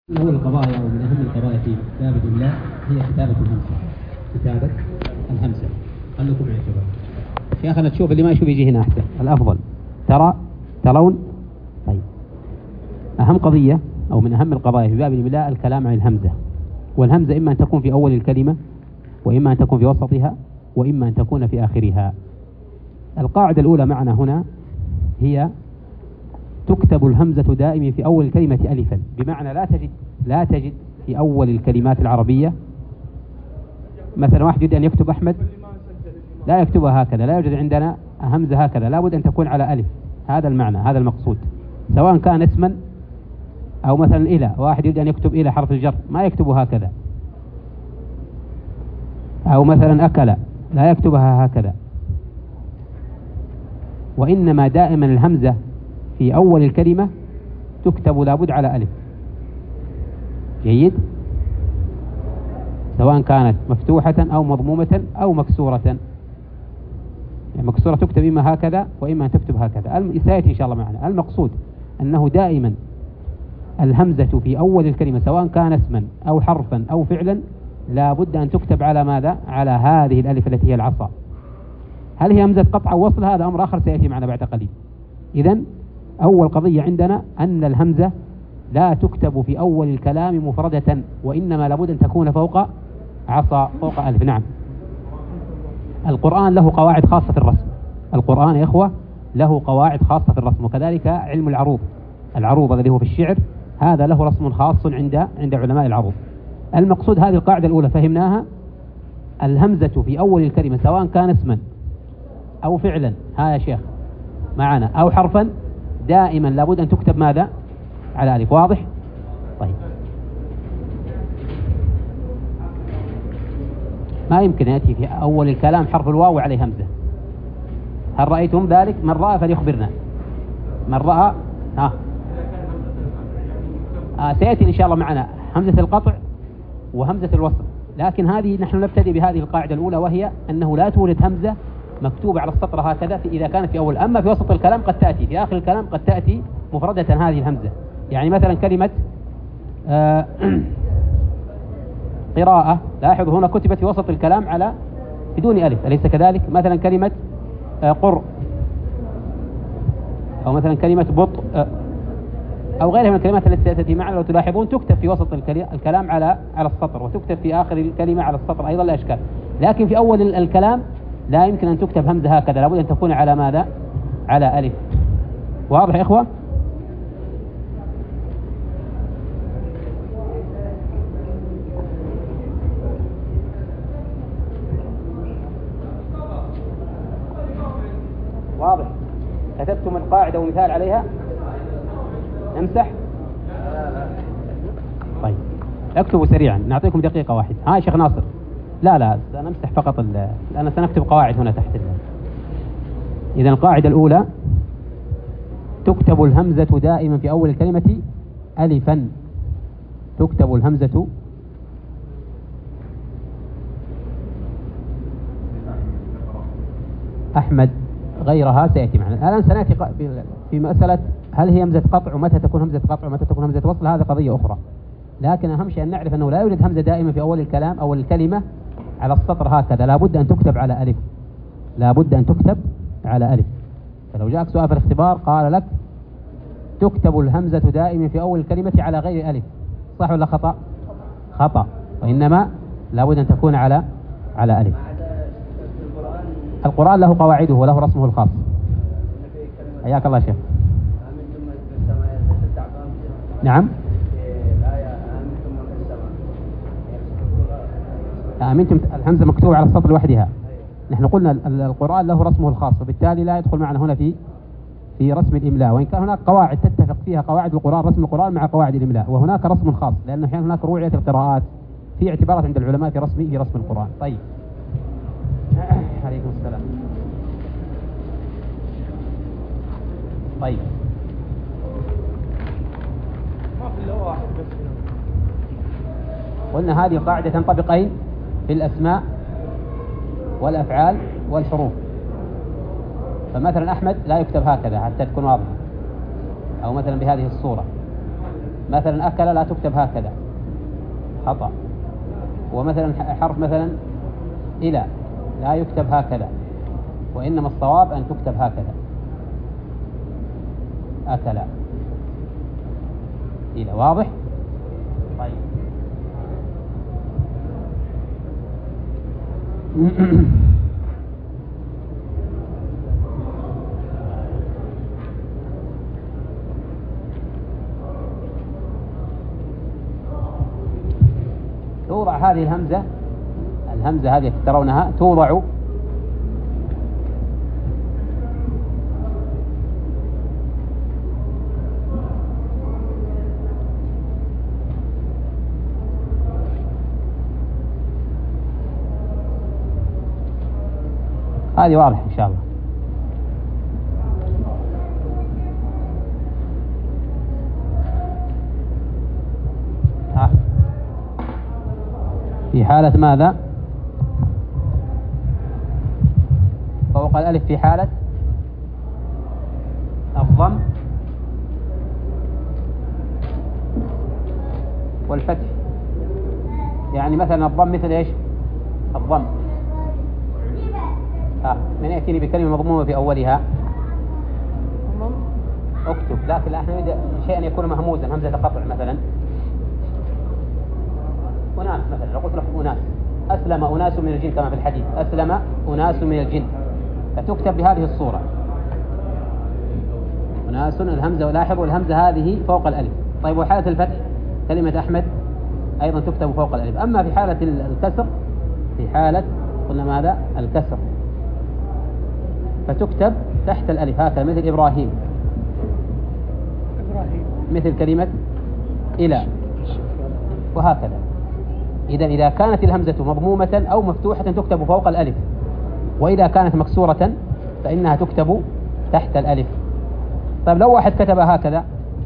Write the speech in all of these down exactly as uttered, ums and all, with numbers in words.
من أول القضايا أو من أهم القضايا في كتابة الإملاء هي كتابة الهمزة. كتابة الهمزة. خلوكم معي شباب. شيخنا تشوف اللي ما يشوف يجي هنا أحسن الأفضل. ترى ترون. طيب. أهم قضية أو من أهم القضايا في باب الإملاء الكلام عن الهمزة. والهمزة إما أن تكون في أول الكلمة، وإما أن تكون في وسطها، وإما أن تكون في آخرها. القاعدة الأولى معنا هنا هي تكتب الهمزة دائما في أول الكلمة ألفا، بمعنى لا تجد لا تجد في أول الكلمات العربية مثلا واحد يريد أن يكتب أحمد لا يكتبها هكذا، لا يوجد عندنا همزة هكذا، لا بد أن تكون على ألف. هذا المعنى، هذا المقصود، سواء كان اسما أو مثلا إلى، واحد يريد أن يكتب إلى حرف الجر ما يكتبه هكذا، أو مثلا أكل لا يكتبها هكذا، وإنما دائما الهمزة في أول الكلمة تكتب لابد على ألف. جيد، سواء كانت مفتوحة أو مضمومة أو مكسورة. يعني مكسورة تكتب إما هكذا وإما أن تكتب هكذا. سيأتي إن شاء الله معنا. المقصود أنه دائما الهمزة في أول الكلمة سواء كان اسما أو حرفا أو فعلا لابد أن تكتب على ماذا؟ على هذه الألف التي هي العصا. هل هي همزة قطع أو وصل؟ هذا أمر آخر سيأتي معنا بعد قليل. إذن أول قضية عندنا أن الهمزة لا تكتب في أول الكلام مفردة، وإنما لابد أن تكون فوق عصا، فوق ألف. نعم، القرآن له قواعد خاصة في الرسم. القرآن يا إخوة له قواعد خاصة في الرسم، وكذلك علم العروض. العروض الذي هو في الشعر هذا له رسم خاص عند عند علماء العروض. المقصود هذه القاعدة الأولى فهمناها. الهمزة في أول الكلمة سواء كان اسما أو فعلا، ها يا شيخ معنا، أو حرفا، دائما لابد أن تكتب ماذا؟ على ألف. واضح؟ طيب، ما يمكن يأتي في أول الكلام حرف الواو عليه همزة. هل رأيتم ذلك؟ من رأى فليخبرنا. من رأى ها آه سيأتي إن شاء الله معنا همزة القطع وهمزة الوصل، لكن هذه نحن نبتدي بهذه القاعدة الأولى، وهي أنه لا توجد همزة مكتوبة على السطر هكذا في إذا كانت في أول. أما في وسط الكلام قد تأتي، في آخر الكلام قد تأتي مفردة هذه الهمزة. يعني مثلا كلمة آه قراءة، لاحظوا هنا كتبت في وسط الكلام على بدون ألف، أليس كذلك؟ مثلا كلمة آه قر، أو مثلا كلمة بطء، آه أو غيرها من الكلمات التي تأتي معنا لو تلاحظون تكتب في وسط الكلام على على السطر، وتكتب في آخر الكلمة على السطر أيضا لا إشكال. لكن في أول الكلام لا يمكن أن تكتب همزة هكذا، لابد أن تكون على ماذا؟ على ألف. واضح يا إخوة؟ واضح؟ كتبتم القاعدة ومثال عليها؟ نمسح؟ طيب، اكتبوا سريعا، نعطيكم دقيقة واحدة. ها يا شيخ ناصر؟ لا لا سنمسح فقط، لأن سنكتب قواعد هنا تحت. إذن القاعدة الأولى تكتب الهمزة دائما في أول الكلمة ألفا. تكتب الهمزة أحمد، غيرها سيأتي معنا. الآن سنأتي في مسألة هل هي همزة قطع ومتى تكون همزة قطع ومتى تكون همزة وصل، هذا قضية أخرى. لكن أهم شيء أن نعرف أنه لا يوجد همزة دائما في أول الكلام أو الكلمة على السطر هكذا، لابد أن تكتب على ألف. لابد أن تكتب على ألف. فلو جاءك سؤال في الاختبار قال لك تكتب الهمزة دائما في أول الكلمة على غير ألف، صح ولا خطأ؟ خطأ، وإنما لابد أن تكون على على ألف. القرآن له قواعده وله رسمه الخاص. حياك الله شيخ. نعم، آمنتم الهمزة مكتوبة على السطر لوحدها. نحن قلنا القرآن له رسمه الخاص، وبالتالي لا يدخل معنا هنا في في رسم الإملاء، وإن كان هناك قواعد تتفق فيها قواعد القرآن، رسم القرآن مع قواعد الإملاء، وهناك رسم خاص لأن أحيانا هناك روعية القراءات في اعتبارات عند العلماء في رسم في رسم القرآن. طيب، عليكم السلام. طيب، ما في إلا واحد بس. قلنا هذه القاعدة تنطبق أين؟ في الأسماء والأفعال والحروف. فمثلا أحمد لا يكتب هكذا حتى تكون واضحة، أو مثلا بهذه الصورة. مثلا أكل لا تكتب هكذا، خطأ. ومثلا حرف مثلا إلى لا يكتب هكذا، وإنما الصواب أن تكتب هكذا، أكل إلى. واضح؟ طيب. توضع هذه الهمزة، الهمزة هذه ترونها توضع هذه واضح إن شاء الله. ها. في حالة ماذا؟ فوق الألف في حالة الضم والفتح. يعني مثلا الضم مثل إيش؟ الضم ها، من يأتيني بكلمة مضمومة في أولها اكتب، لكن لا، احنا نريد شيئا يكون مهموزا، همزة قطع مثلا. أناس مثلا، لو قلت لكم أناس، أسلم أناس من الجن كما في الحديث، أسلم أناس من الجن، فتكتب بهذه الصورة أناس، الهمزة، ولاحظوا الهمزة هذه فوق الألف. طيب وحالة الفتح كلمة أحمد أيضا تكتب فوق الألف. أما في حالة الكسر، في حالة قلنا ماذا؟ الكسر، فتكتب تحت الألف هكذا، مثل إبراهيم، مثل كلمة إلى، وهكذا. إذا إذا كانت الهمزة مضمومة أو مفتوحة تكتب فوق الألف، وإذا كانت مكسورة فإنها تكتب تحت الألف. طيب لو واحد كتب هكذا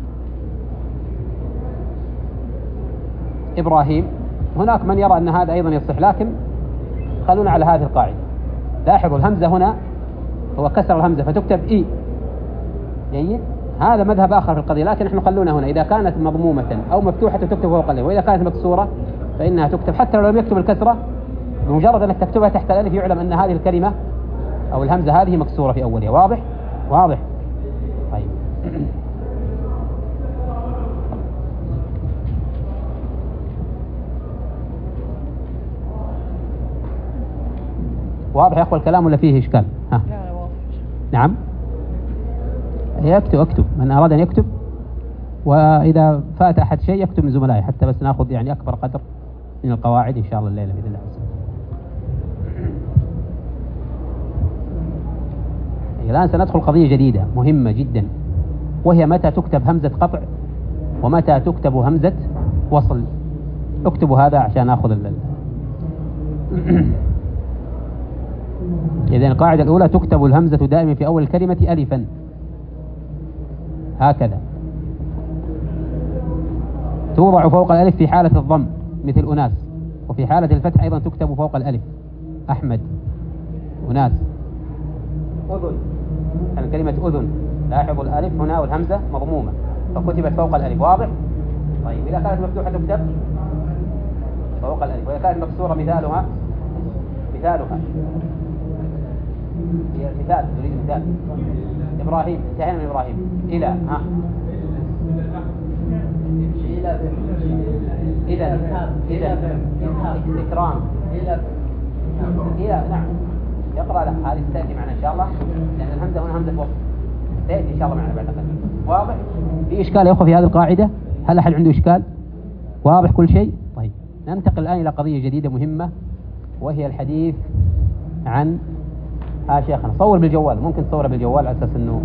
إبراهيم، هناك من يرى أن هذا أيضا يصح، لكن خلونا على هذه القاعدة. لاحظوا الهمزة هنا هو كسر الهمزة فتكتب إي، جيد، هذا مذهب آخر في القضية، لكن نحن خلونا هنا إذا كانت مضمومة أو مفتوحة تكتب فوق الألف، وإذا كانت مكسورة فإنها تكتب حتى لو لم يكتب الكسرة، بمجرد أنك تكتبها تحت الألف يعلم أن هذه الكلمة أو الهمزة هذه مكسورة في أولها. واضح؟ واضح. طيب. واضح يا أخوة الكلام ولا فيه إشكال؟ ها. نعم. يكتب، اكتب من أراد أن يكتب، وإذا فات أحد شيء يكتب من زملائي، حتى بس نأخذ يعني أكبر قدر من القواعد إن شاء الله الليلة بإذن الله. الآن سندخل قضية جديدة مهمة جدا، وهي متى تكتب همزة قطع ومتى تكتب همزة وصل. اكتبوا هذا عشان نأخذ الليلة. إذن القاعدة الأولى تكتب الهمزة دائما في أول الكلمة ألفا هكذا، توضع فوق الألف في حالة الضم مثل أناس، وفي حالة الفتح أيضا تكتب فوق الألف، أحمد، أناس. أذن، يعني كلمة أذن، لاحظوا الألف هنا والهمزة مضمومة فكتبت فوق الألف. واضح؟ طيب إذا كانت مفتوحة تكتب فوق الألف، وإذا كانت مكسورة مثالها مثالها هي مثال، نريد مثال. إبراهيم، انتهينا من إبراهيم. إلى، ها، إذا إذا إكرام، إلى، نعم. يقرأ له، هذه تأتي معنا إن شاء الله، لأن الهمزة هنا همزة وصل، تأتي إن شاء الله معنا بعد قليل. واضح؟ في إشكال يا أخوة في هذه القاعدة؟ هل أحد عنده إشكال؟ واضح كل شيء؟ طيب ننتقل الآن إلى قضية جديدة مهمة، وهي الحديث عن ها شيخنا صور بالجوال، ممكن تصوره بالجوال على أساس أنه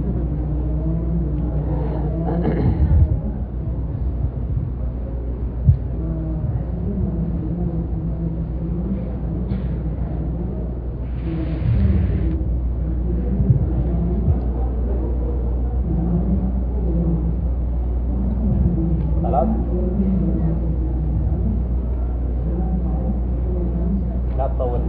خلاص لا تصور.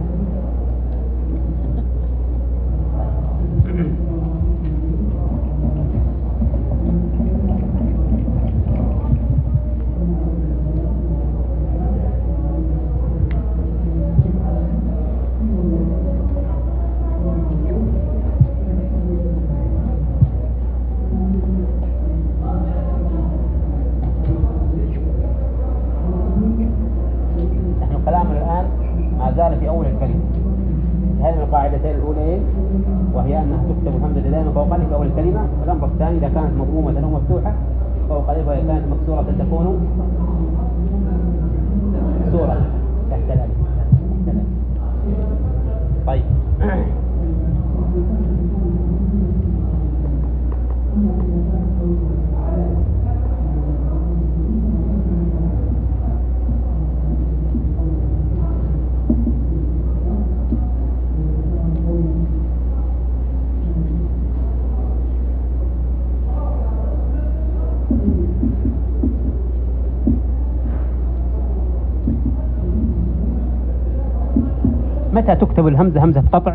زال في أول الكلمة. هذه القاعدتين الأولين وهي أنها تكتب الهمزة دائما فوق الألف في أول الكلمة، والأمر الثاني إذا كانت مضمومة أو مفتوحة فوق الألف، وإذا كانت مكسورة تكون مكسورة تحت الألف. طيب متى تكتب الهمزة همزة قطع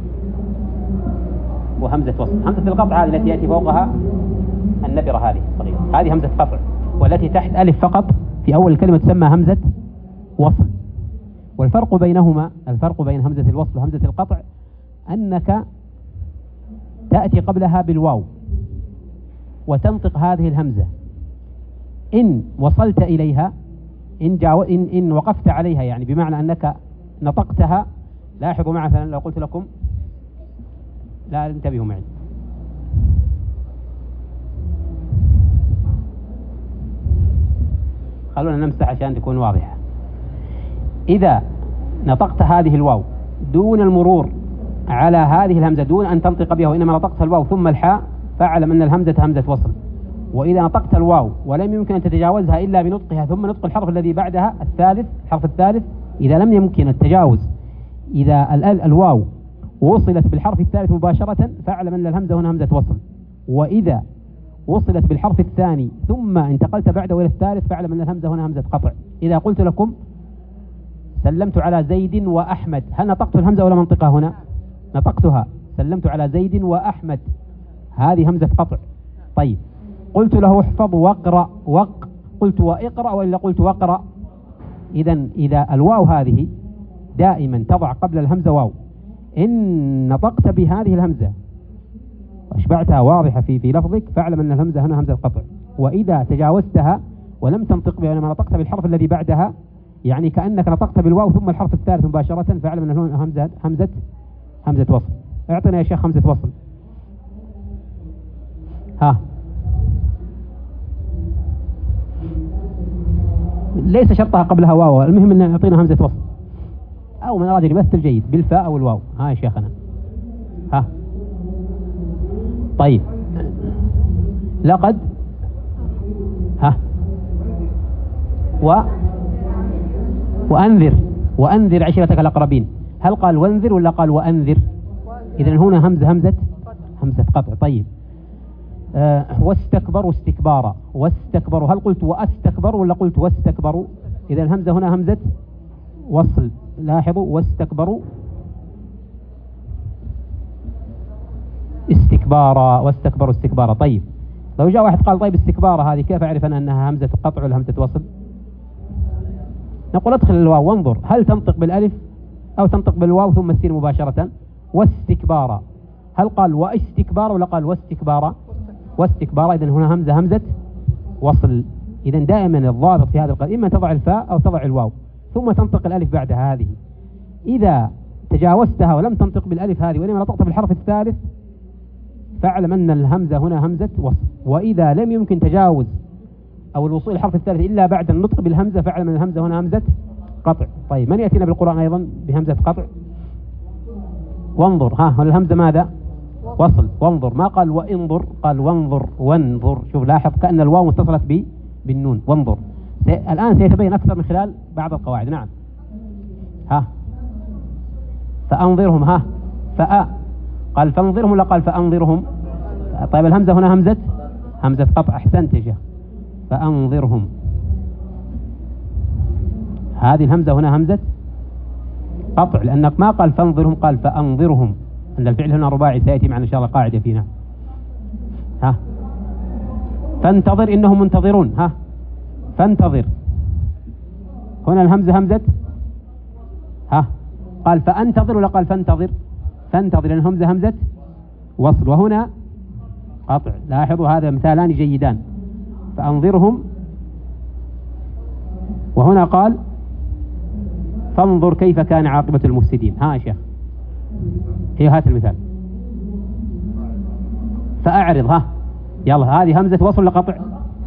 وهمزة وصل؟ همزة القطع هذه التي يأتي فوقها النبرة هذه الصغيرة، هذه همزة قطع، والتي تحت ألف فقط في أول الكلمة تسمى همزة وصل. والفرق بينهما، الفرق بين همزة الوصل وهمزة القطع أنك تأتي قبلها بالواو وتنطق هذه الهمزة. إن وصلت إليها، إن, جاو إن, إن وقفت عليها، يعني بمعنى أنك نطقتها. لاحظوا معي مثلا لو قلت لكم، لا انتبهوا معي، خلونا نمسح عشان تكون واضحة. إذا نطقت هذه الواو دون المرور على هذه الهمزة، دون أن تنطق بها، وإنما نطقت الواو ثم الحاء، فاعلم أن الهمزة همزة وصل. وإذا نطقت الواو ولم يمكن أن تتجاوزها إلا بنطقها ثم نطق الحرف الذي بعدها الثالث، الحرف الثالث، إذا لم يمكن التجاوز، إذا ال الواو وصلت بالحرف الثالث مباشرة فاعلم أن الهمزة هنا همزة وصل. وإذا وصلت بالحرف الثاني ثم انتقلت بعده إلى الثالث فاعلم أن الهمزة هنا همزة قطع. إذا قلت لكم سلمت على زيد وأحمد، هل نطقت الهمزة ولا منطقها هنا؟ نطقتها، سلمت على زيد وأحمد، هذه همزة قطع. طيب قلت له احفظ واقرأ، وق قلت واقرأ وإلا قلت واقرأ؟ إذا إذا الواو هذه دائما تضع قبل الهمزة واو، إن نطقت بهذه الهمزة واشبعتها واضحة في في لفظك فاعلم أن الهمزة هنا همزة قطع. وإذا تجاوزتها ولم تنطق بها، لما نطقت بالحرف الذي بعدها، يعني كأنك نطقت بالواو ثم الحرف الثالث مباشرة، فاعلم أن هنا همزة همزة همزة وصل. اعطنا يا شيخ همزة وصل. ها، ليس شرطها قبلها واو، المهم أن يعطينا همزة وصل، أو من أراد يمثل جيد بالفاء أو الواو. ها يا شيخنا، ها طيب لقد، ها و وأنذر، وأنذر عشيرتك الأقربين، هل قال وانذر ولا قال وأنذر؟ إذن هنا همزة همزة همزة قطع. طيب آه واستكبروا استكبارا، واستكبروا، هل قلت واستكبروا ولا قلت واستكبروا؟ إذا الهمزة هنا همزة وصل. لاحظوا واستكبروا استكبارا، واستكبروا استكبارا. طيب لو جاء واحد قال طيب استكبارا هذه كيف أعرف أنا أنها همزة قطع ولا همزة وصل؟ نقول ادخل الواو وانظر هل تنطق بالألف أو تنطق بالواو ثم السين مباشرة. واستكبارا، هل قال واستكبارا ولا قال واستكبارا؟ واستكبارا. إذن هنا همزة همزة وصل. إذن دائما الضابط في هذا القول إما تضع الفاء أو تضع الواو ثم تنطق الألف بعدها هذه. إذا تجاوزتها ولم تنطق بالألف هذه وإنما نطقت بالحرف الثالث فاعلم أن الهمزة هنا همزة وصل. وإذا لم يمكن تجاوز أو الوصول الحرف الثالث إلا بعد النطق بالهمزة فاعلم أن الهمزة هنا همزة قطع. طيب من يأتينا بالقرآن أيضا بهمزة قطع؟ وانظر، ها الهمزة ماذا؟ وصل. وانظر، ما قال وانظر، قال وانظر وانظر. شوف لاحظ كأن الواو متصلت ب بالنون. وانظر الآن سيتبين أكثر من خلال بعض القواعد. نعم، ها فأنظرهم، ها فأ قال فانظرهم ولا قال فأنظرهم؟ طيب الهمزة هنا همزة همزة قطع. أحسنت يا شيخ، فأنظرهم، هذه الهمزة هنا همزة قطع لأنك ما قال فانظرهم قال فأنظرهم، أن الفعل هنا رباعي سيأتي معنا إن شاء الله قاعدة فينا. ها فانتظر إنهم منتظرون، ها فانتظر، هنا الهمزة همزة، ها قال فأنتظر ولا قال فانتظر؟ فانتظر لأن همزة همزة وصل وهنا قطع. لاحظوا هذا مثالان جيدان، فأنظرهم وهنا قال فانظر كيف كان عاقبة المفسدين. ها يا شيخ، هي هات المثال. فأعرض، ها يلا، هذه همزة وصل لقطع.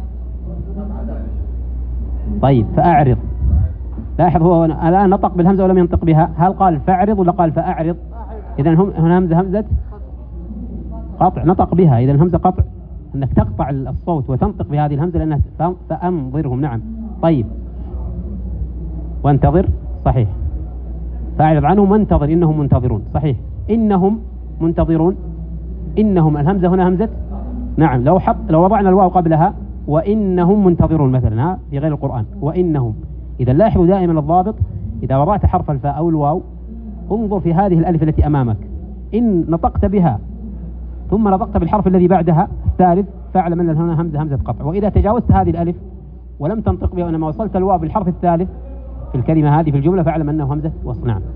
طيب فأعرض، لاحظ هو الآن نطق بالهمزة ولم ينطق بها. هل قال فأعرض ولا قال فأعرض؟ إذن هنا همزة همزة قطع نطق بها، إذن همزة قطع، أنك تقطع الصوت وتنطق بهذه الهمزة لأنها فأنظرهم. نعم. طيب وانتظر، صحيح. فأعرض عنهم وانتظر إنهم منتظرون، صحيح. إنهم منتظرون، إنهم الهمزة هنا همزة. نعم. لو حط لو وضعنا الواو قبلها وإنهم منتظرون مثلا، ها في غير القرآن وإنهم. إذا لاحظوا دائما الضابط، إذا وضعت حرف الفاء أو الواو انظر في هذه الألف التي أمامك، إن نطقت بها ثم نطقت بالحرف الذي بعدها الثالث فاعلم أن هنا همزة همزة قطع. وإذا تجاوزت هذه الألف ولم تنطق بها وإنما وصلت الواو بالحرف الثالث في الكلمة هذه في الجملة فاعلم أنه همزة وصل. نعم.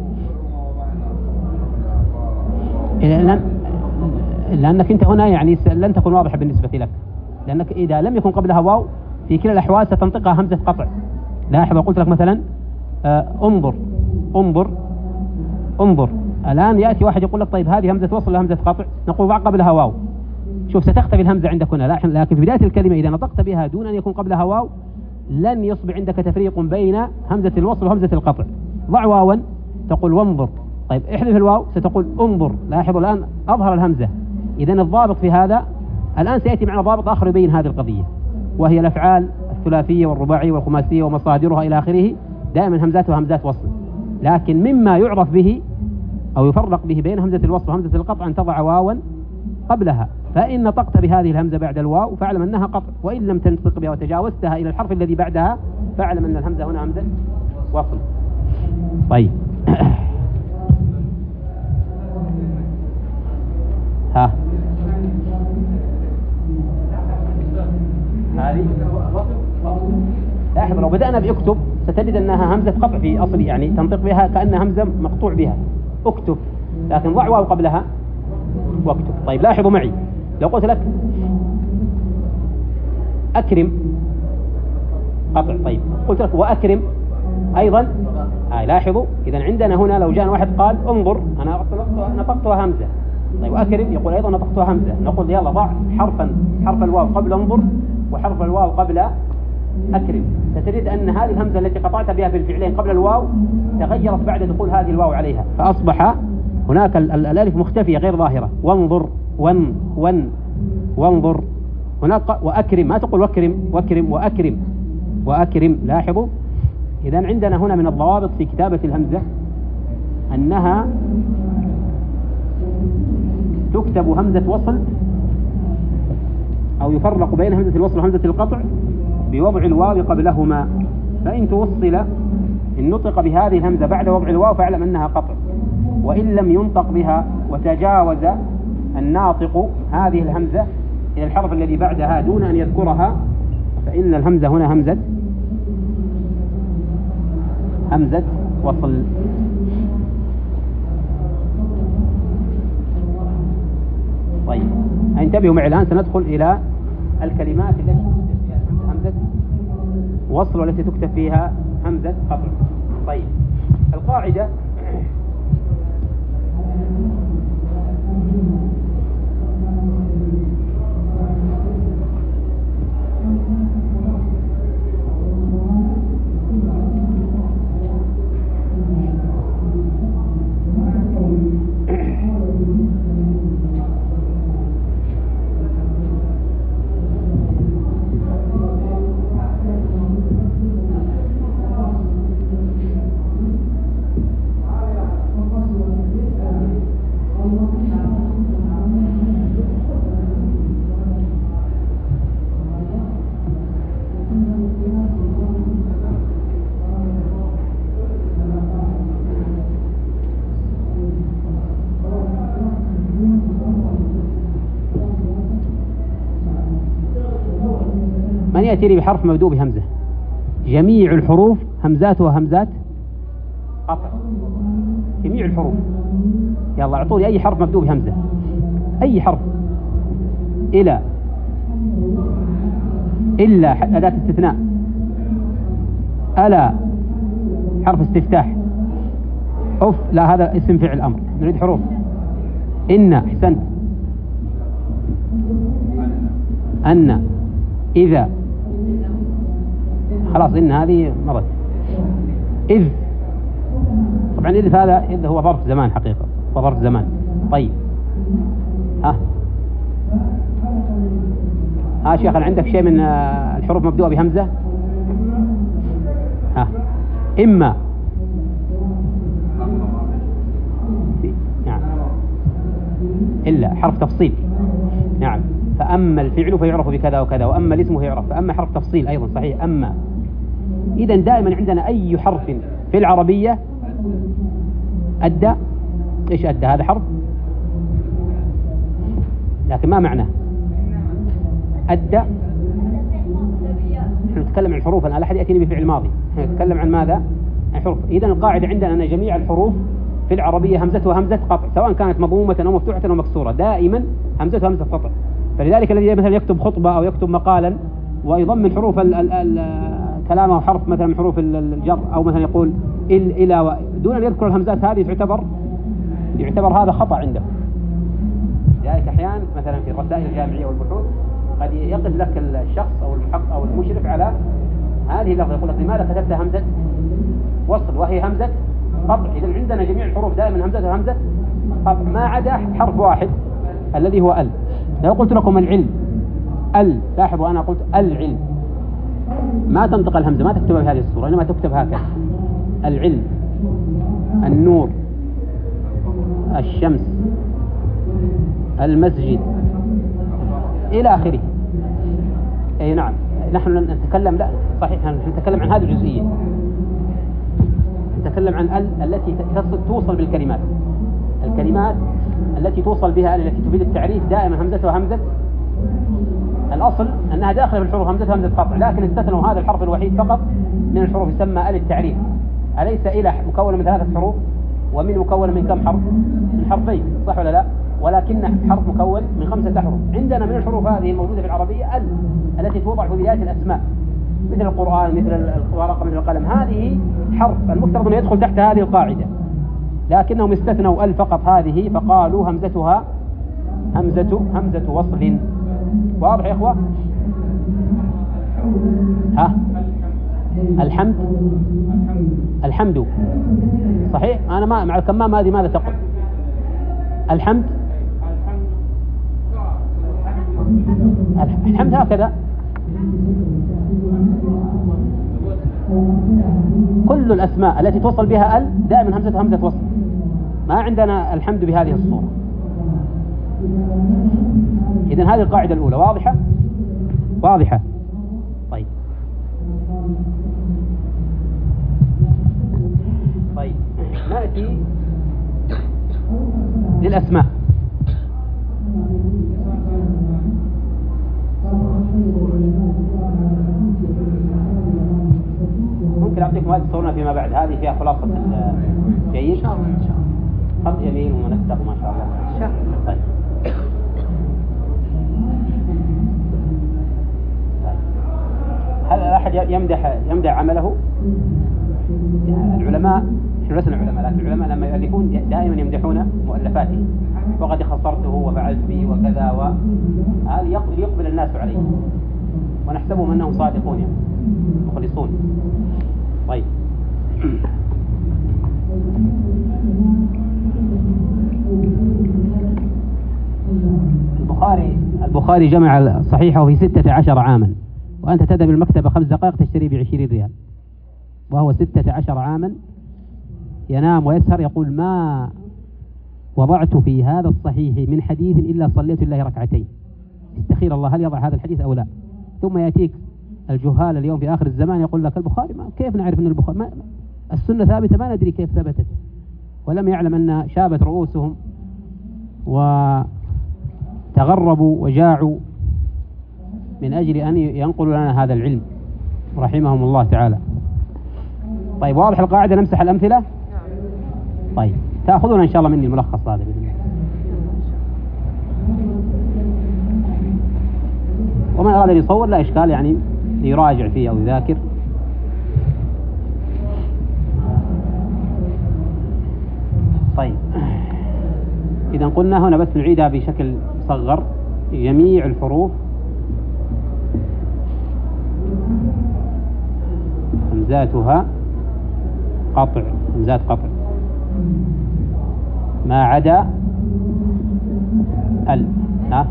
لأن لأنك أنت هنا يعني لن تكون واضحة بالنسبة لك، لأنك إذا لم يكن قبلها واو في كلا الأحوال ستنطقها همزة قطع. لاحظ قلت لك مثلا آه انظر انظر انظر، الآن يأتي واحد يقول لك طيب هذه همزة وصل ولا همزة قطع؟ نقول ضع قبلها واو. شوف ستختفي الهمزة عندك هنا، لكن في بداية الكلمة إذا نطقت بها دون أن يكون قبلها واو لن يصبح عندك تفريق بين همزة الوصل وهمزة القطع. ضع واوا تقول وانظر، طيب احذف الواو ستقول انظر. لاحظوا الآن أظهر الهمزة. إذن الضابط في هذا الآن سيأتي معنا ضابط آخر يبين هذه القضية، وهي الأفعال الثلاثية والرباعية والخماسية ومصادرها إلى آخره، دائما همزاتها همزات وصل. لكن مما يعرف به أو يفرق به بين همزة الوصل وهمزة القطع أن تضع واوا قبلها، فإن نطقت بهذه الهمزة بعد الواو فاعلم أنها قطع، وإن لم تنطق بها وتجاوزتها إلى الحرف الذي بعدها فاعلم أن الهمزة هنا همزة وصل. طيب ها هذه لاحظ لو بدأنا بأكتب ستجد أنها همزة قطع في أصل، يعني تنطق بها كأنها همزة مقطوع بها أكتب، لكن ضع واو قبلها واكتب. طيب لاحظوا معي، لو قلت لك أكرم قطع، طيب قلت لك وأكرم أيضا هاي. لاحظوا إذا عندنا هنا لو جاء واحد قال انظر أنا نطقتها همزة، طيب وأكرم يقول أيضا نطقتها همزة، نقول يلا ضع حرفا حرف الواو قبل انظر وحرف الواو قبل أكرم، ستجد أن هذه الهمزة التي قطعت بها في الفعلين قبل الواو تغيرت بعد دخول هذه الواو عليها، فأصبح هناك الألف مختفية غير ظاهرة. وانظر ون ون وانظر هناك وأكرم، ما تقول وكرم وكرم وأكرم وأكرم. لاحظوا إذن عندنا هنا من الضوابط في كتابة الهمزة أنها تكتب همزة وصل أو يفرق بين همزة الوصل وهمزة القطع بوضع الواو قبلهما، فإن توصل إن نطق بهذه الهمزة بعد وضع الواو فاعلم أنها قطع، وإن لم ينطق بها وتجاوز الناطق هذه الهمزة إلى الحرف الذي بعدها دون أن يذكرها فإن الهمزة هنا همزة همزة وصل. طيب انتبهوا معي الآن، سندخل إلى الكلمات التي تكتب فيها همزة وصل والتي تكتب فيها همزة قطع. طيب القاعدة من يأتي بحرف مبدوء بهمزة، جميع الحروف همزاتها همزات قطع، جميع الحروف. يلا اعطوني أي حرف مبدوء بهمزة، أي حرف، إلى، إلا أداة استثناء، ألا، حرف استفتاح. أف لا، هذا اسم فعل أمر. نريد حروف. إن، أحسنت. أن، إذا، خلاص إن هذه مرت. إذ، طبعا إذ هذا إذ هو ظرف زمان حقيقة، هو ظرف زمان. طيب ها ها شيخ، هل عندك شيء من الحروف مبدوءة بهمزة؟ ها إما، نعم. إلا حرف تفصيل، نعم. فأما الفعل فيعرف بكذا وكذا، وأما الاسم فيعرف. فأما حرف تفصيل أيضا صحيح. أما إذا دائما عندنا أي حرف في العربية أدى. إيش أدى؟ هذا حرف، لكن ما معناه أدى. نحن نتكلم عن الحروف الآن، لا أحد يأتيني بفعل ماضي. نحن نتكلم عن ماذا؟ عن حروف. إذا القاعدة عندنا أن جميع الحروف في العربية همزتها همزة قطع، سواء كانت مضمومة أو مفتوحة أو مكسورة، دائما همزتها همزة قطع. فلذلك الذي مثلا يكتب خطبة أو يكتب مقالا ويضمن حروف كلامه حرف مثلا من حروف الجر، أو مثلا يقول إل إلى و... دون أن يذكر الهمزات هذه، تعتبر يعتبر هذا خطأ عنده. لذلك أحيانا مثلا في الرسائل الجامعية والبحوث قد يقف لك الشخص أو المحقق أو المشرف على هذه اللفظة، يقول لك لماذا كتبت همزة وصل وهي همزة قطع؟ إذا عندنا جميع الحروف دائما همزة همزة قطع، ما عدا حرف واحد الذي هو ال. لو قلت لكم العلم، ال، لاحظوا أنا قلت العلم، ما تنطق الهمزة، ما تكتبها بهذه الصورة، إنما تكتب هكذا: العلم، النور، الشمس، المسجد، إلى آخره. أي نعم، نحن نتكلم، لا صحيح، نحن نتكلم عن هذه الجزئية، نتكلم عن ال التي توصل بالكلمات. الكلمات التي توصل بها ال التي تفيد التعريف دائما همزتها همزة الأصل أنها داخلة في الحروف همزتها همزة قطع، لكن استثنوا هذا الحرف الوحيد فقط من الحروف، يسمى ال التعريف. أليس إلى مكونة من ثلاثة حروف، ومن مكونة من كم حرف؟ من حرفين، صح ولا لا؟ ولكن حرف مكون من خمسة أحرف. عندنا من الحروف هذه الموجودة في العربية ال التي توضع في بداية الأسماء، مثل القرآن، مثل الورقة، مثل القلم. هذه حرف المفترض أن يدخل تحت هذه القاعدة، لكنهم استثنوا ال فقط هذه، فقالوا همزتها همزة همزة وصل. واضح يا إخوة؟ ها الحمد، الحمد صحيح. أنا ما مع الكمام هذه ماذا تقول؟ الحمد، الحمد هكذا. كل الأسماء التي توصل بها ال دائما همزة همزة وصل، ما عندنا الحمد بهذه الصورة. إذن هذه القاعدة الأولى واضحة؟ واضحة. طيب طيب نأتي للأسماء. ممكن أعطيكم هذه الصورة فيما بعد، هذه فيها خلاصة جيد إن شاء الله. إن شاء الله خط جميل ومنسق ما شاء الله. إن شاء الله. طيب هل أحد يمدح يمدح عمله؟ العلماء، نحن لسنا العلماء، لكن العلماء لما يؤلفون دائما يمدحون مؤلفاته، وقد خسرته وفعلت به وكذا، وهذا يقبل الناس عليه، ونحسبهم أنهم صادقون يعني مخلصون. طيب البخاري البخاري جمع صحيحه في ستة عشر عاما، وأنت تذهب المكتبة خمس دقائق تشتري بعشرين ريال، وهو ستة عشر عاما ينام ويسهر يقول: ما وضعت في هذا الصحيح من حديث إلا صليت الله ركعتين. استخير الله هل يضع هذا الحديث أو لا. ثم يأتيك الجهال اليوم في آخر الزمان يقول لك البخاري، ما كيف نعرف أن البخاري ما السنة ثابتة، ما ندري كيف ثبتت، ولم يعلم أن شابت رؤوسهم وتغربوا وجاعوا من أجل أن ينقلوا لنا هذا العلم رحمهم الله تعالى. طيب واضح القاعدة؟ نمسح الأمثلة. طيب تأخذون إن شاء الله مني الملخص هذا بإذن الله، ومن أراد أن يصور لا إشكال يعني يراجع فيه أو يذاكر. طيب إذا قلنا هنا بس نعيدها بشكل مصغر. جميع الحروف همزاتها قطع، همزات قطع ما عدا ال. ها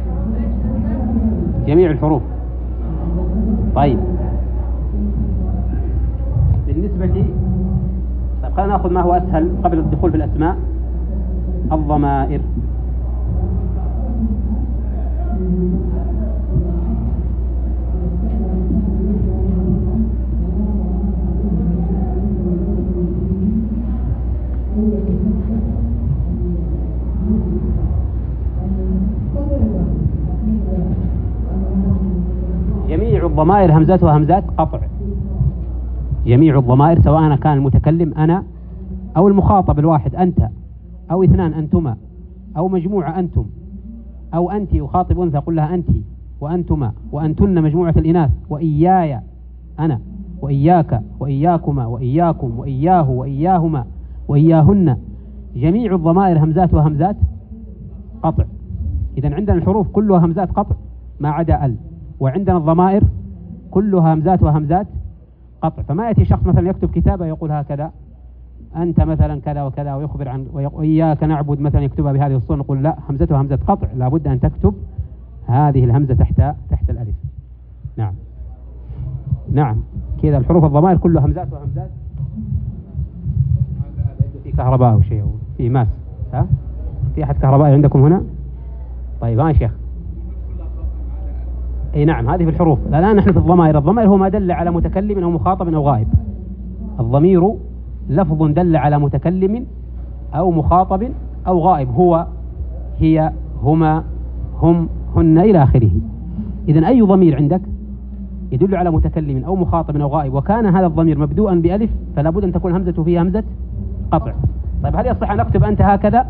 جميع الحروف. طيب بالنسبة، طيب خلينا نأخذ ما هو أسهل قبل الدخول في الأسماء. الضمائر. جميع الضمائر همزاتها همزات قطع. جميع الضمائر سواء كان المتكلم أنا أو المخاطب الواحد أنت، أو اثنان أنتما، أو مجموعة أنتم، أو أنت يخاطب أنثى قل لها أنت وأنتما وأنتن مجموعة الإناث، وإياي أنا وإياك وإياكما وإياكم وإياه وإياهما وإياهن. جميع الضمائر همزاتها همزات قطع. إذن عندنا الحروف كلها همزات قطع ما عدا ال، وعندنا الضمائر كلها همزاتها همزات قطع. فما يأتي شخص مثلا يكتب كتابة يقول هكذا أنت مثلا كذا وكذا ويخبر عن وإياك نعبد مثلا يكتبها بهذه الصورة، نقول لا، همزتها همزة قطع، لابد أن تكتب هذه الهمزة تحت تحت الألف. نعم نعم كذا الحروف الضمائر كلها همزات وهمزات. في كهرباء أو شيء في ماس. ها في أحد كهربائي عندكم هنا؟ طيب ها يا شيخ. أي نعم هذه في الحروف. الآن نحن في الضمائر. الضمائر هو ما دل على متكلم أو مخاطب أو غائب. الضمير لفظ دل على متكلم أو مخاطب أو غائب، هو هي هما هم هن إلى آخره. إذن أي ضمير عندك يدل على متكلم أو مخاطب أو غائب وكان هذا الضمير مبدوءا بألف فلا بد أن تكون همزته فيه همزة قطع. طيب هل يصح أن نكتب أنت هكذا؟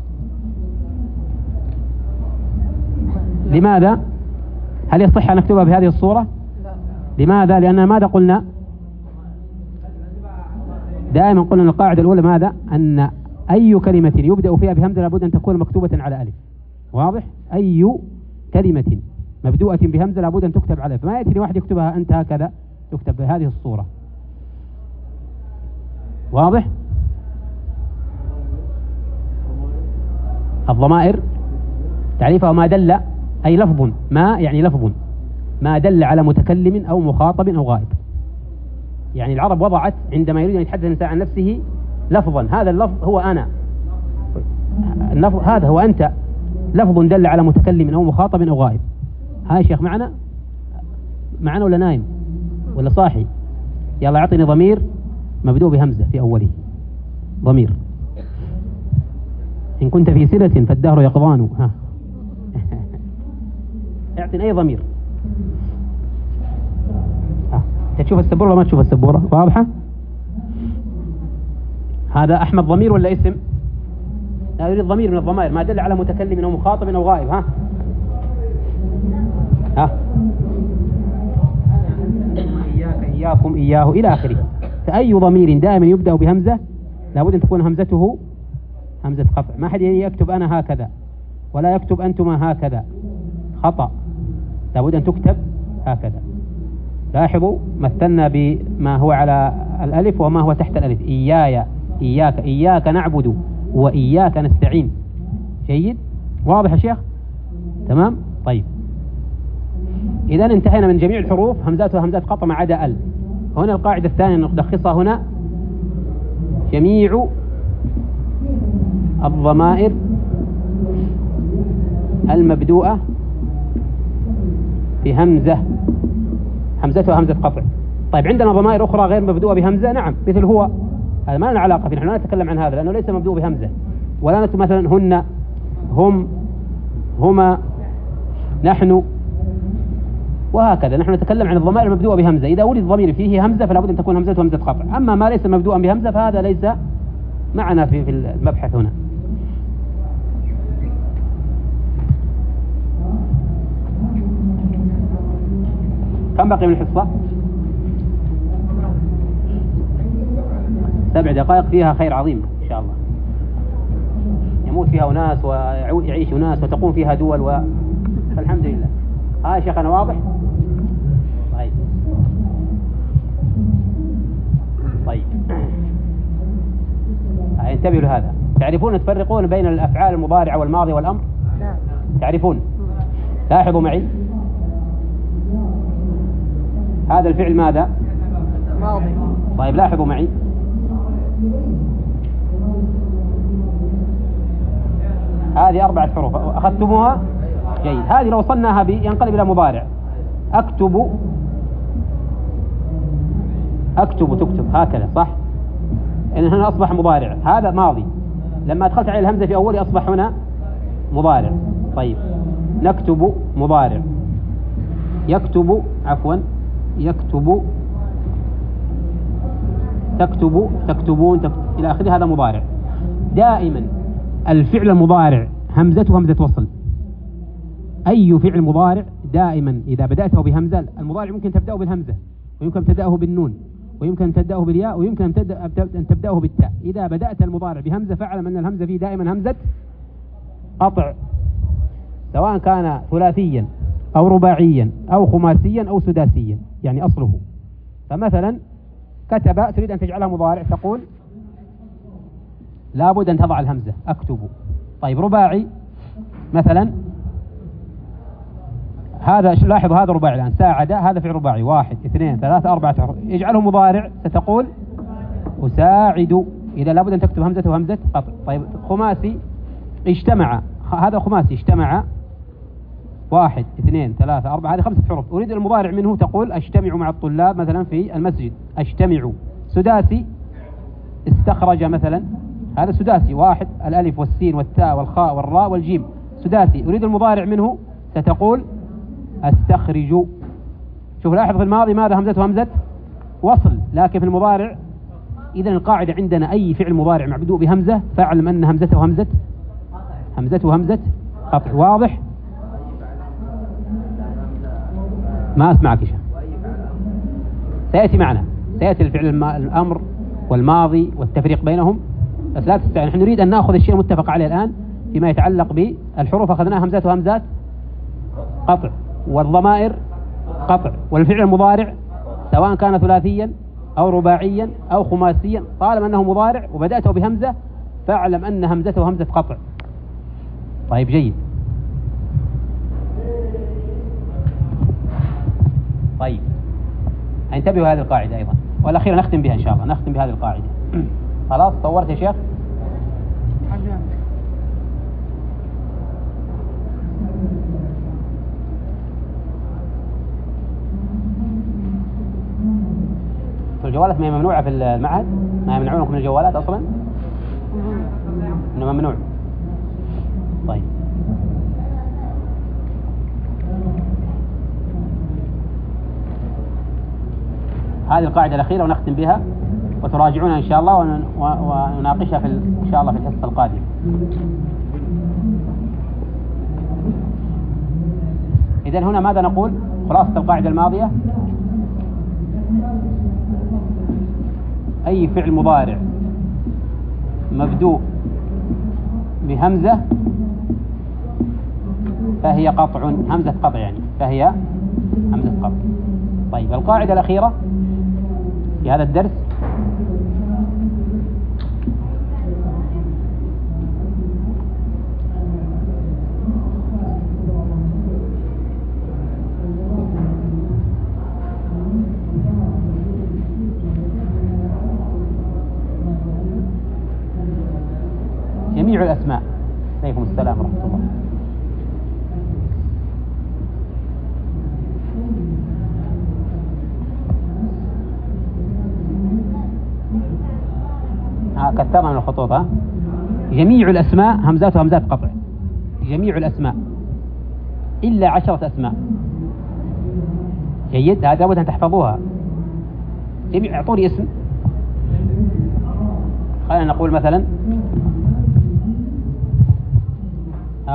لماذا؟ هل يصح أن نكتبها بهذه الصورة؟ لماذا؟ لأن ماذا قلنا؟ دائما قلنا القاعدة الأولى ماذا؟ أن أي كلمة يبدأ فيها بهمزة لابد أن تكون مكتوبة على ألف. واضح؟ أي كلمة مبدوءة بهمزة لابد أن تكتب على ألف. ما يأتي واحد يكتبها أنت هكذا تكتب بهذه الصورة. واضح؟ الضمائر تعريفها ما دل، أي لفظ، ما يعني لفظ ما دل على متكلم أو مخاطب أو غائب. يعني العرب وضعت عندما يريد أن يتحدث الإنسان عن نفسه لفظا، هذا اللفظ هو أنا، هذا هو أنت، لفظ دل على متكلم أو مخاطب أو غائب. هاي شيخ معنا معنا ولا نايم ولا صاحي؟ يلا أعطني ضمير مبدوء بهمزة في أوله، ضمير. إن كنت في سلة فالدهر يقضان. ها اعطني أي ضمير. ها تشوف السبورة ولا ما تشوف السبورة؟ واضحة؟ هذا أحمد ضمير ولا اسم؟ لا يريد ضمير من الضمائر ما دل على متكلم أو مخاطب أو غائب. ها ها إياك إياكم إياه إلى آخره. فأي ضمير دائما يبدأ بهمزة لابد أن تكون همزته همزة قطع. ما حد يكتب أنا هكذا ولا يكتب أنتما هكذا، خطأ، لابد أن تكتب هكذا. لاحظوا مثلنا بما هو على الألف وما هو تحت الألف. إياي إياك إياك نعبد وإياك نستعين. جيد؟ واضح يا شيخ؟ تمام؟ طيب إذا انتهينا من جميع الحروف همزاتها همزات قطع ما عدا ال. هنا القاعدة الثانية نلخصها هنا: جميع الضمائر المبدوءة بهمزة همزتها همزة قطع. طيب عندنا ضمائر أخرى غير مبدوءة بهمزة، نعم، مثل هو، هذا ما لنا علاقة فيه، نحن لا نتكلم عن هذا لأنه ليس مبدوء بهمزة. ولا نكتب مثلا هن، هم، هما، نحن، وهكذا. نحن نتكلم عن الضمائر المبدوءة بهمزة. إذا ولد ضمير فيه همزة فلا بد أن تكون همزته همزة قطع. أما ما ليس مبدوءا بهمزة فهذا ليس معنا في في المبحث هنا. كم بقي من الحصة؟ سبع دقائق، فيها خير عظيم إن شاء الله. يموت فيها أناس ويعيش أناس وتقوم فيها دول و... فالحمد لله. ها يا شيخنا واضح؟ طيب طيب انتبهوا لهذا. تعرفون تفرقون بين الأفعال المضارعة والماضي والأمر؟ نعم. تعرفون؟ لاحظوا معي، هذا الفعل ماذا؟ ماضي. طيب لاحظوا معي، هذه أربعة حروف أخذتموها؟ جيد. هذه لو وصلناها بي ينقلب إلى مضارع. أكتب، أكتب تكتب هكذا صح؟ إن هنا أصبح مضارع، هذا ماضي. لما دخلت على الهمزة في أولي أصبح هنا مضارع. طيب نكتب مضارع، يكتب عفوا يكتب، تكتب، تكتبون، تكتب إلى آخره، هذا مضارع. دائما الفعل المضارع همزته همزة وصل. أي فعل مضارع دائما إذا بدأته بهمزة، المضارع ممكن تبدأه بالهمزة ويمكن تبدأه بالنون ويمكن أن تبدأه بالياء ويمكن أن, تبدأ أن تبدأه بالتاء. إذا بدأت المضارع بهمزة فاعلم أن الهمزة فيه دائما همزة قطع، سواء كان ثلاثيا أو رباعيا أو خماسيا أو سداسيا، يعني أصله. فمثلا كتب تريد أن تجعلها مضارع تقول لابد أن تضع الهمزة أكتب. طيب رباعي مثلا، هذا لاحظوا هذا رباعي الآن، ساعد، هذا فعل رباعي، واحد اثنين ثلاثة أربعة، اجعله مضارع ستقول أساعد، إذا لابد أن تكتب همزة وهمزة قطع. طيب خماسي، اجتمع، هذا خماسي اجتمع، واحد اثنين ثلاثة أربعة، هذه خمسة حروف، أريد المضارع منه تقول أجتمع مع الطلاب مثلا في المسجد، أجتمع. سداسي استخرج مثلا، هذا سداسي، واحد الألف والسين والتاء والخاء والراء والجيم، سداسي، أريد المضارع منه ستقول أستخرج. شوف لاحظ في الماضي ماذا؟ همزة همزة وصل، لكن في المضارع إذا القاعدة عندنا أي فعل مضارع مبدوء بهمزة فاعلم أن همزته همزة همزته همزة قطع. واضح؟ ما أسمعك يا شيخ. سيأتي معنا، سيأتي الفعل الأمر والماضي والتفريق بينهم، بس لا تستعجل، نحن نريد أن نأخذ الشيء المتفق عليه الآن فيما يتعلق بالحروف. أخذناها همزات وهمزات قطع، والضمائر قطع، والفعل المضارع سواء كان ثلاثيا أو رباعيا أو خماسيا طالما أنه مضارع وبدأته بهمزة فاعلم أن همزته همزة قطع. طيب جيد. طيب انتبهوا هذه القاعدة أيضا، والأخيرا نختم بها إن شاء الله، نختم بهذه القاعدة. خلاص طورت يا شيخ؟ الجوالات ما هي ممنوعة في المعهد؟ ما يمنعونكم من الجوالات أصلا؟ إنه ممنوع. طيب هذه القاعدة الأخيرة ونختم بها، وتراجعونها إن شاء الله ونناقشها في إن شاء الله في الحصة القادمة. إذن هنا ماذا نقول؟ خلاصة القاعدة الماضية: أي فعل مضارع مبدوء بهمزة فهي قطع، همزة قطع يعني، فهي همزة قطع. طيب القاعدة الأخيرة في هذا الدرس: جميع الأسماء. عليكم السلام ورحمة الله. ها كثرنا من الخطوط. ها جميع الأسماء همزات وهمزات قطع، جميع الأسماء إلا عشرة أسماء. جيد، هذا لابد أن تحفظوها. جميع، اعطوني اسم. خلينا نقول مثلا ها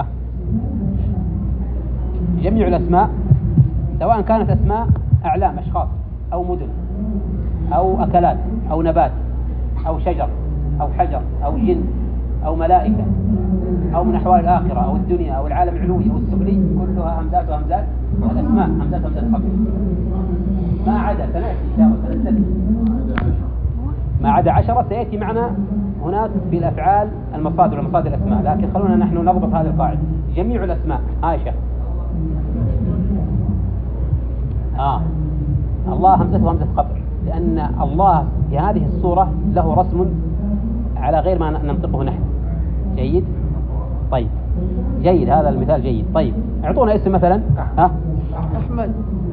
جميع الأسماء سواء كانت أسماء أعلام أشخاص أو مدن أو أكلات أو نبات أو شجر أو حجر أو جن أو ملائكة أو من أحوال الآخرة أو الدنيا أو العالم العلوي أو السفلي كلها همزات وهمزات الأسماء، همزات همزات قبل، ما عدا سنأتي إن شاء الله سنستثني ما عدا عشرة سيأتي معنا هناك في الأفعال المصادر ومصادر الأسماء، لكن خلونا نحن نضبط هذه القاعدة. جميع الأسماء عائشة آه الله همزة همزة قطع، لأن الله في هذه الصورة له رسم على غير ما ننطقه نحن. جيد؟ طيب جيد، هذا المثال جيد. طيب اعطونا اسم مثلا. ها أحمد.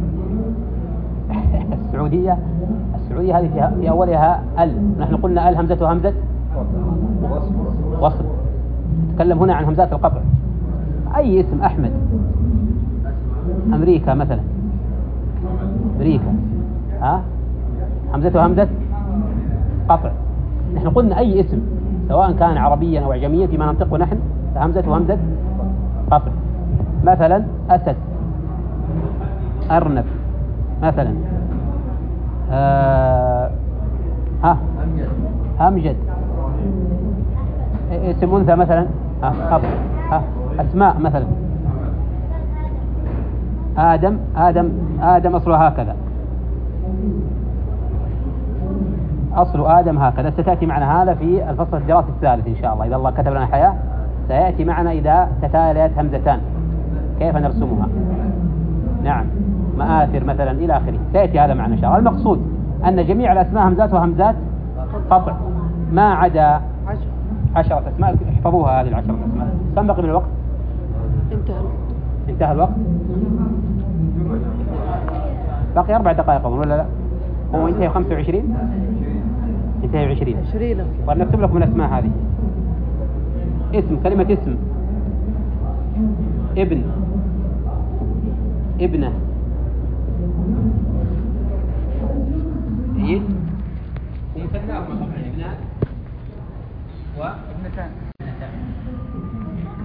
السعودية السعودية هذه فيها في أولها ال، نحن قلنا ال همزة همزة وصل، نتكلم هنا عن همزات القطع. أي اسم أحمد، أمريكا مثلا، أمريكا ها همزة همزة قطع. نحن قلنا أي اسم سواء كان عربيا أو أعجميا فيما ننطقه نحن فهمزة همزة قطع. مثلا أسد، أرنب مثلا، آه ها أمجد، اسم أنثى مثلا ها قطع. ها أسماء مثلا آدم، آدم آدم أصله هكذا، أصل آدم هكذا. ستأتي معنا هذا في الفصل الدراسي الثالث إن شاء الله إذا الله كتب لنا حياة. سيأتي معنا إذا تتاليت همزتان كيف نرسمها. نعم مآثر مثلا إلى آخره، سيأتي هذا معنا إن شاء الله. المقصود أن جميع الأسماء همزات وهمزات قطع ما عدا عشرة أسماء. احفظوها هذه العشرة أسماء. كم بقي من الوقت؟ انتهى انتهى الوقت. باقي أربع دقائق أظن ولا لا؟ هو انتهى خمسة وعشرين، انتهى عشرين. عشرين. طيب نكتب لكم الأسماء هذه. اسم، كلمة اسم، ابن، ابنة،